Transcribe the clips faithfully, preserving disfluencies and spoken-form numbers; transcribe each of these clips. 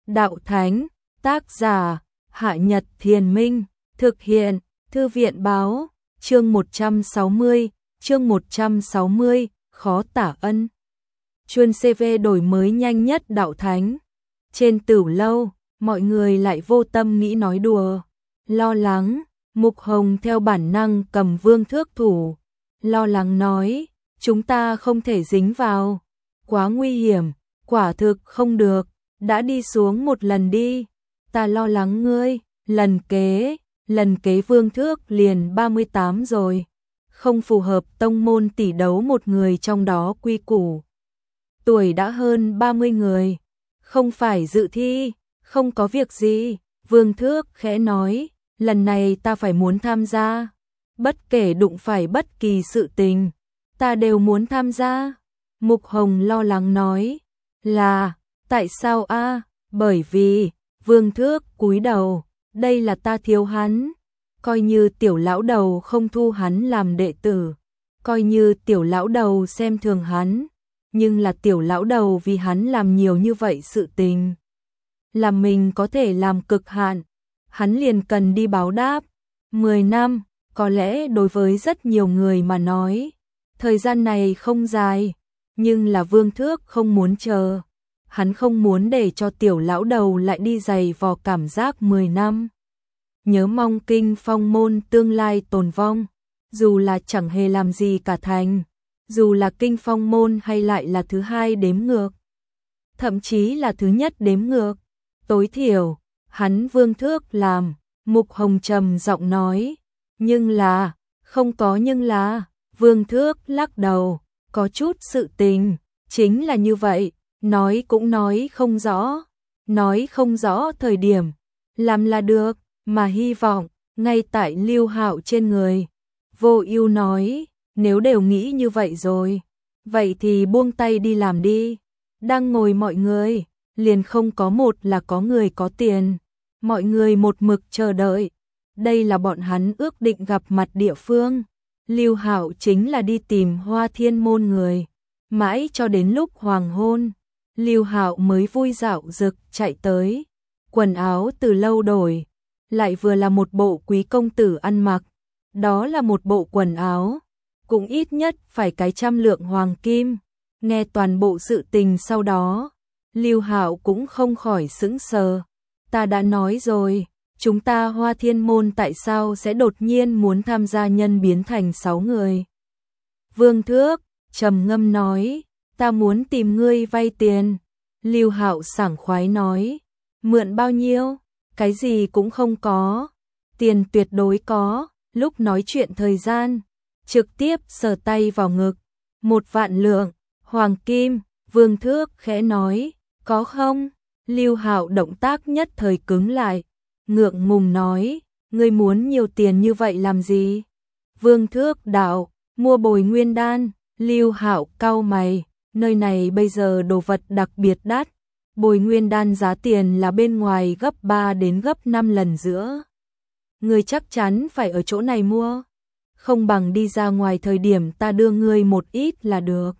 đạo thánh, tác giả, Hạ Nhật Thiền Minh, thực hiện, Thư viện báo, chương một trăm sáu mươi, chương một trăm sáu mươi, khó tả ân. Chuân xê vê đổi mới nhanh nhất đạo thánh. Trên Tửu Lâu, mọi người lại vô tâm nghĩ nói đùa, lo lắng, Mục Hồng theo bản năng cầm vương thước thủ, lo lắng nói, chúng ta không thể dính vào, quá nguy hiểm, quả thực không được, đã đi xuống một lần đi, ta lo lắng ngươi, lần kế, lần kế vương thước liền ba mươi tám rồi, không phù hợp tông môn tỷ đấu một người trong đó quy củ. Tuổi đã hơn ba mươi người, không phải dự thi, không có việc gì, vương thước khẽ nói, lần này ta phải muốn tham gia, bất kể đụng phải bất kỳ sự tình, ta đều muốn tham gia. Mục Hồng lo lắng nói, là, tại sao a? Bởi vì, vương thước cúi đầu, đây là ta thiếu hắn, coi như tiểu lão đầu không thu hắn làm đệ tử, coi như tiểu lão đầu xem thường hắn, nhưng là tiểu lão đầu vì hắn làm nhiều như vậy sự tình, là mình có thể làm cực hạn, hắn liền cần đi báo đáp. Mười năm, có lẽ đối với rất nhiều người mà nói, thời gian này không dài, nhưng là vương thước không muốn chờ, hắn không muốn để cho tiểu lão đầu lại đi giày vò cảm giác mười năm. Nhớ mong Kinh Phong môn tương lai tồn vong, dù là chẳng hề làm gì cả thành, dù là Kinh Phong môn hay lại là thứ hai đếm ngược, thậm chí là thứ nhất đếm ngược, tối thiểu, hắn vương thước làm. Mục Hồng trầm giọng nói, nhưng là, không có nhưng là, vương thước lắc đầu, có chút sự tình, chính là như vậy, nói cũng nói không rõ, nói không rõ thời điểm, làm là được, mà hy vọng, ngay tại Lưu Hạo trên người. Vô Ưu nói, nếu đều nghĩ như vậy rồi, vậy thì buông tay đi làm đi, đang ngồi mọi người, liền không có một là có người có tiền. Mọi người một mực chờ đợi, đây là bọn hắn ước định gặp mặt địa phương. Lưu Hạo chính là đi tìm Hoa Thiên môn người, mãi cho đến lúc hoàng hôn, Lưu Hạo mới vui dạo dực chạy tới, quần áo từ lâu đổi, lại vừa là một bộ quý công tử ăn mặc, đó là một bộ quần áo, cũng ít nhất phải cái trăm lượng hoàng kim. Nghe toàn bộ sự tình sau đó, Lưu Hạo cũng không khỏi sững sờ. Ta đã nói rồi, chúng ta Hoa Thiên môn tại sao sẽ đột nhiên muốn tham gia nhân biến thành sáu người. Vương Thước trầm ngâm nói, ta muốn tìm ngươi vay tiền. Lưu Hạo sảng khoái nói, mượn bao nhiêu? Cái gì cũng không có, tiền tuyệt đối có. Lúc nói chuyện thời gian, trực tiếp sờ tay vào ngực, một vạn lượng hoàng kim. Vương Thước khẽ nói, có không? Lưu Hạo động tác nhất thời cứng lại, ngượng ngùng nói, ngươi muốn nhiều tiền như vậy làm gì? Vương Thước đạo, mua Bồi Nguyên đan. Lưu Hạo cau mày, nơi này bây giờ đồ vật đặc biệt đắt, Bồi Nguyên đan giá tiền là bên ngoài gấp ba đến gấp năm lần giữa. Ngươi chắc chắn phải ở chỗ này mua, không bằng đi ra ngoài thời điểm ta đưa ngươi một ít là được.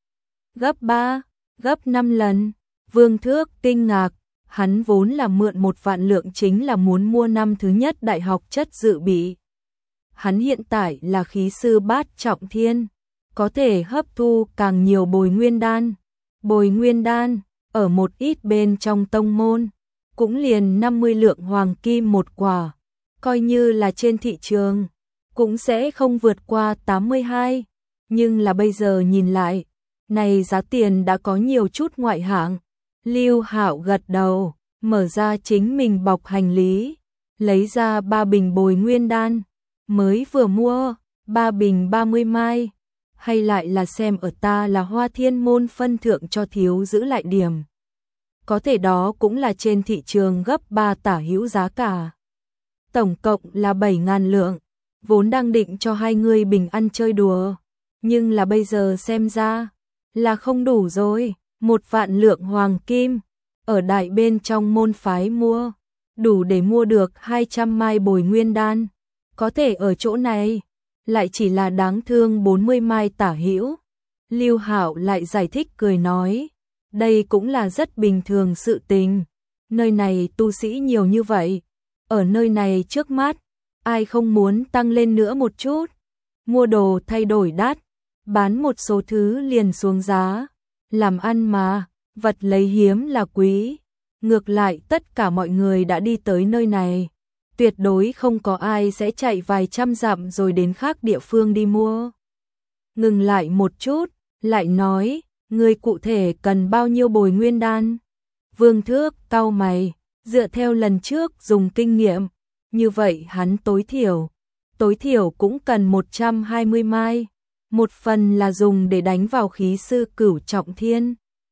Gấp ba, gấp năm lần. Vương Thước kinh ngạc, hắn vốn là mượn một vạn lượng chính là muốn mua năm thứ nhất đại học chất dự bị. Hắn hiện tại là khí sư bát trọng thiên, có thể hấp thu càng nhiều Bồi Nguyên đan. Bồi Nguyên đan, ở một ít bên trong tông môn, cũng liền năm mươi lượng hoàng kim một quả, coi như là trên thị trường, cũng sẽ không vượt qua tám mươi hai. Nhưng là bây giờ nhìn lại, này giá tiền đã có nhiều chút ngoại hạng. Lưu Hạo gật đầu, mở ra chính mình bọc hành lý, lấy ra ba bình Bồi Nguyên đan, mới vừa mua, ba bình ba mươi mai, hay lại là xem ở ta là Hoa Thiên môn phân thượng cho thiếu giữ lại điểm. Có thể đó cũng là trên thị trường gấp ba tả hữu giá cả. Tổng cộng là bảy ngàn lượng, vốn đang định cho hai người bình ăn chơi đùa, nhưng là bây giờ xem ra là không đủ rồi. Một vạn lượng hoàng kim, ở đại bên trong môn phái mua, đủ để mua được hai trăm mai Bồi Nguyên đan, có thể ở chỗ này, lại chỉ là đáng thương bốn mươi mai tả hữu. Lưu Hạo lại giải thích cười nói, đây cũng là rất bình thường sự tình, Nơi này tu sĩ nhiều như vậy, ở nơi này trước mắt, ai không muốn tăng lên nữa một chút, mua đồ thay đổi đắt, bán một số thứ liền xuống giá, làm ăn mà, vật lấy hiếm là quý. Ngược lại tất cả mọi người đã đi tới nơi này, tuyệt đối không có ai sẽ chạy vài trăm dặm rồi đến khác địa phương đi mua. Ngừng lại một chút, lại nói, người cụ thể cần bao nhiêu bồi nguyên đan? Vương Thước cau mày, dựa theo lần trước dùng kinh nghiệm, như vậy hắn tối thiểu, tối thiểu cũng cần một trăm hai mươi mai, một phần là dùng để đánh vào khí sư cửu trọng thiên.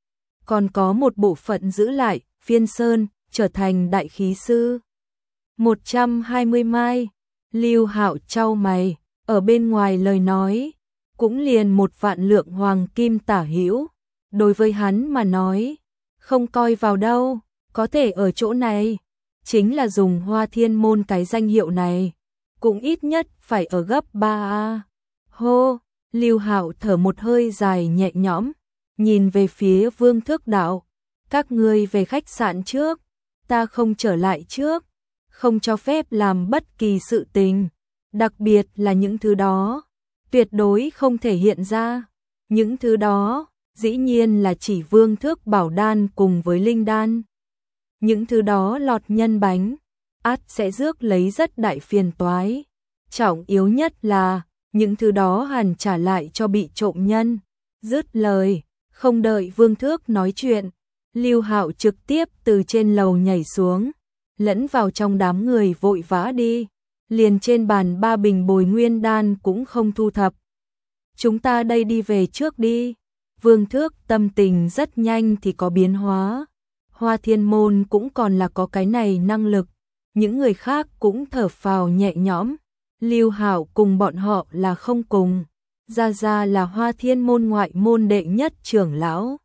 Còn có một bộ phận giữ lại, phiên sơn, trở thành đại khí sư. một trăm hai mươi mai, Lưu Hạo chau mày, ở bên ngoài lời nói, cũng liền một vạn lượng hoàng kim tả hữu, đối với hắn mà nói, không coi vào đâu, có thể ở chỗ này, chính là dùng Hoa Thiên Môn cái danh hiệu này, cũng ít nhất phải ở gấp ba a. Hô, Lưu Hạo thở một hơi dài nhẹ nhõm, nhìn về phía Vương Thước đạo, các ngươi về khách sạn trước, ta không trở lại trước, không cho phép làm bất kỳ sự tình, đặc biệt là những thứ đó, tuyệt đối không thể hiện ra. Những thứ đó, dĩ nhiên là chỉ Vương Thước bảo đan cùng với linh đan. Những thứ đó lọt nhân bánh, ắt sẽ rước lấy rất đại phiền toái. Trọng yếu nhất là, những thứ đó hẳn trả lại cho bị trộm nhân. Dứt lời, không đợi Vương Thước nói chuyện, Lưu Hạo trực tiếp từ trên lầu nhảy xuống, lẫn vào trong đám người vội vã đi, liền trên bàn ba bình bồi nguyên đan cũng không thu thập. Chúng ta đây đi về trước đi. Vương Thước tâm tình rất nhanh thì có biến hóa. Hoa Thiên Môn cũng còn là có cái này năng lực, những người khác cũng thở phào nhẹ nhõm. Lưu Hạo cùng bọn họ là không cùng, Gia Gia là Hoa Thiên Môn ngoại môn đệ nhất trưởng lão.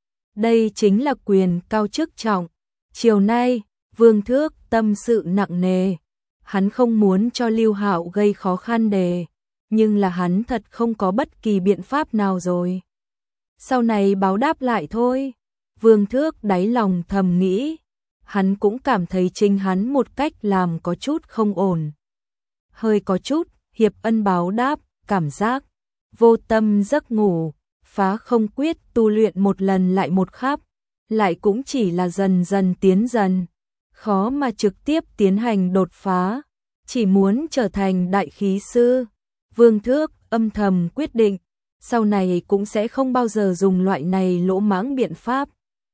Đây chính là quyền cao chức trọng. Chiều nay, Vương Thước tâm sự nặng nề, hắn không muốn cho Lưu Hạo gây khó khăn đề, nhưng là hắn thật không có bất kỳ biện pháp nào rồi. Sau này báo đáp lại thôi. Vương Thước đáy lòng thầm nghĩ, hắn cũng cảm thấy chính hắn một cách làm có chút không ổn. Hơi có chút hiệp ân báo đáp, cảm giác vô tâm giấc ngủ, phá không quyết tu luyện một lần lại một khắp, lại cũng chỉ là dần dần tiến dần, khó mà trực tiếp tiến hành đột phá, chỉ muốn trở thành đại khí sư. Vương Thước âm thầm quyết định, sau này cũng sẽ không bao giờ dùng loại này lỗ mãng biện pháp,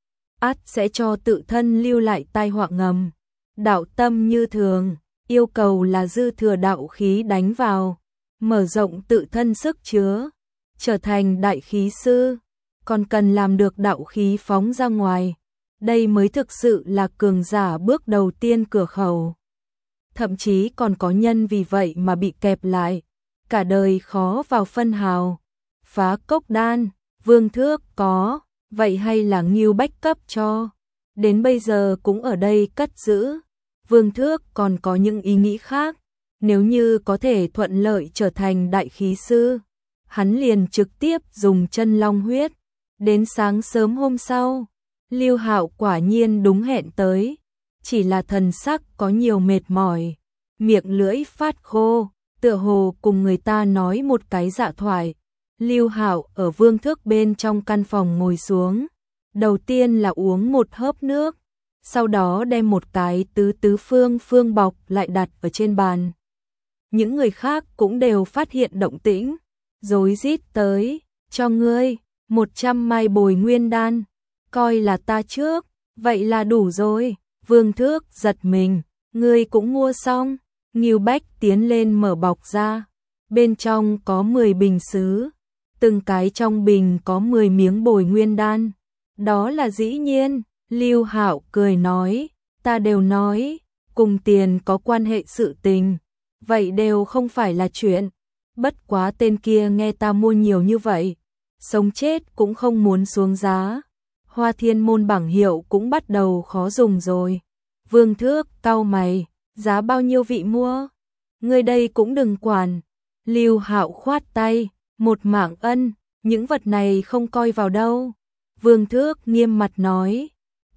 ắt sẽ cho tự thân lưu lại tai họa ngầm. Đạo tâm như thường, yêu cầu là dư thừa đạo khí đánh vào, mở rộng tự thân sức chứa, trở thành đại khí sư, còn cần làm được đạo khí phóng ra ngoài. Đây mới thực sự là cường giả bước đầu tiên cửa khẩu. Thậm chí còn có nhân vì vậy mà bị kẹp lại, cả đời khó vào phân hào. Phá cốc đan, Vương Thước có, vậy hay là Ngưu Bách cấp cho, đến bây giờ cũng ở đây cất giữ. Vương Thước còn có những ý nghĩ khác, nếu như có thể thuận lợi trở thành đại khí sư, hắn liền trực tiếp dùng chân long huyết. Đến sáng sớm hôm sau, Lưu Hạo quả nhiên đúng hẹn tới, chỉ là thần sắc có nhiều mệt mỏi, miệng lưỡi phát khô, tựa hồ cùng người ta nói một cái dạ thoại. Lưu Hạo ở Vương Thước bên trong căn phòng ngồi xuống, đầu tiên là uống một hớp nước, sau đó đem một cái tứ tứ phương phương bọc lại đặt ở trên bàn. Những người khác cũng đều phát hiện động tĩnh, rối rít tới, cho ngươi một trăm mai bồi nguyên đan, coi là ta trước, vậy là đủ rồi. Vương Thước giật mình, ngươi cũng mua xong. Ngưu Bách tiến lên mở bọc ra, bên trong có mười bình sứ, từng cái trong bình có mười miếng bồi nguyên đan. Đó là dĩ nhiên, Lưu Hạo cười nói, ta đều nói, cùng tiền có quan hệ sự tình, vậy đều không phải là chuyện. Bất quá tên kia nghe ta mua nhiều như vậy, sống chết cũng không muốn xuống giá. Hoa Thiên Môn bảng hiệu cũng bắt đầu khó dùng rồi. Vương Thước cau mày, giá bao nhiêu vị mua? Ngươi đây cũng đừng quản. Lưu Hạo khoát tay, một mảng ân, những vật này không coi vào đâu. Vương Thước nghiêm mặt nói,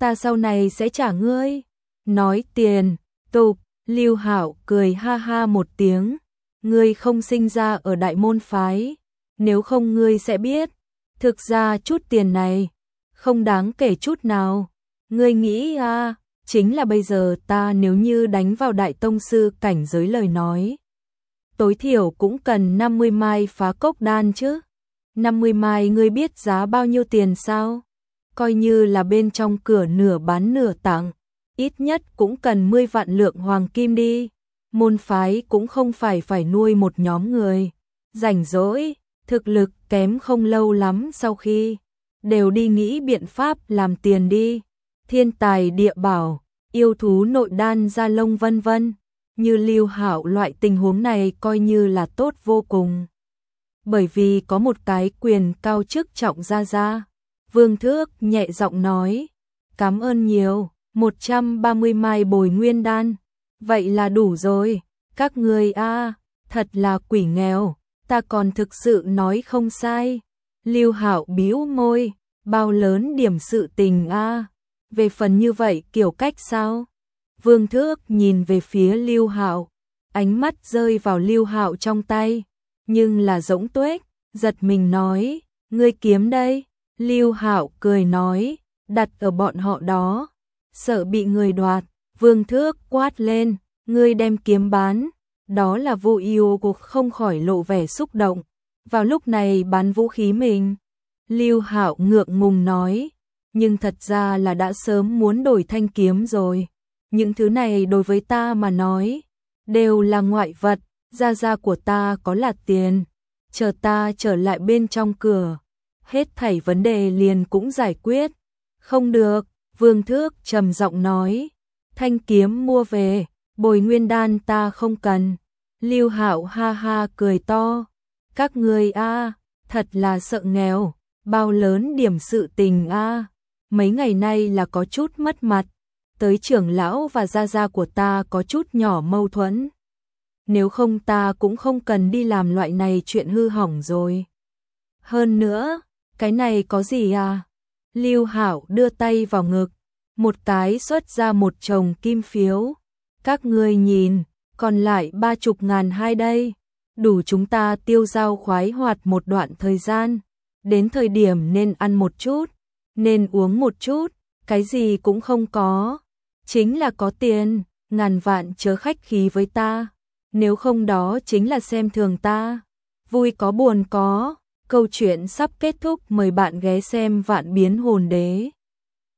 ta sau này sẽ trả ngươi. Nói tiền, tục, Lưu Hạo cười ha ha một tiếng, ngươi không sinh ra ở đại môn phái, nếu không ngươi sẽ biết, thực ra chút tiền này không đáng kể chút nào. Ngươi nghĩ à, chính là bây giờ ta nếu như đánh vào đại tông sư cảnh giới lời nói, tối thiểu cũng cần năm mươi mai phá cốc đan chứ. năm mươi mai ngươi biết giá bao nhiêu tiền sao? Coi như là bên trong cửa nửa bán nửa tặng, ít nhất cũng cần mười vạn lượng hoàng kim đi. Môn phái cũng không phải phải nuôi một nhóm người rảnh rỗi, thực lực kém không lâu lắm sau khi đều đi nghĩ biện pháp làm tiền đi. Thiên tài địa bảo, yêu thú nội đan da lông vân vân, như Lưu Hạo loại tình huống này coi như là tốt vô cùng. Bởi vì có một cái quyền cao chức trọng ra ra. Vương Thước nhẹ giọng nói, cảm ơn nhiều, một trăm ba mươi mai bồi nguyên đan, vậy là đủ rồi. Các người a, thật là quỷ nghèo, ta còn thực sự nói không sai. Lưu Hạo bĩu môi, bao lớn điểm sự tình a, về phần như vậy kiểu cách sao? Vương Thước nhìn về phía Lưu Hạo, ánh mắt rơi vào Lưu Hạo trong tay, nhưng là rỗng tuếch, giật mình nói, ngươi kiếm đây. Lưu Hạo cười nói, đặt ở bọn họ đó, sợ bị người đoạt. Vương Thước quát lên, ngươi đem kiếm bán, đó là Vô Ưu cuộc không khỏi lộ vẻ xúc động. Vào lúc này bán vũ khí mình. Lưu Hạo ngượng ngùng nói, nhưng thật ra là đã sớm muốn đổi thanh kiếm rồi. Những thứ này đối với ta mà nói, đều là ngoại vật, gia gia của ta có là tiền, chờ ta trở lại bên trong cửa, hết thảy vấn đề liền cũng giải quyết. Không được, Vương Thước trầm giọng nói, thanh kiếm mua về, bồi nguyên đan ta không cần. Lưu Hạo ha ha cười to, các ngươi a, thật là sợ nghèo, bao lớn điểm sự tình a, mấy ngày nay là có chút mất mặt, tới trưởng lão và gia gia của ta có chút nhỏ mâu thuẫn. Nếu không ta cũng không cần đi làm loại này chuyện hư hỏng rồi. Hơn nữa, cái này có gì à? Lưu Hạo đưa tay vào ngực, một cái xuất ra một chồng kim phiếu. Các ngươi nhìn, còn lại ba chục ngàn hai đây, đủ chúng ta tiêu dao khoái hoạt một đoạn thời gian. Đến thời điểm nên ăn một chút, nên uống một chút, cái gì cũng không có, chính là có tiền, ngàn vạn chớ khách khí với ta, nếu không đó chính là xem thường ta. Vui có buồn có, câu chuyện sắp kết thúc, mời bạn ghé xem Vạn Biến Hồn Đế.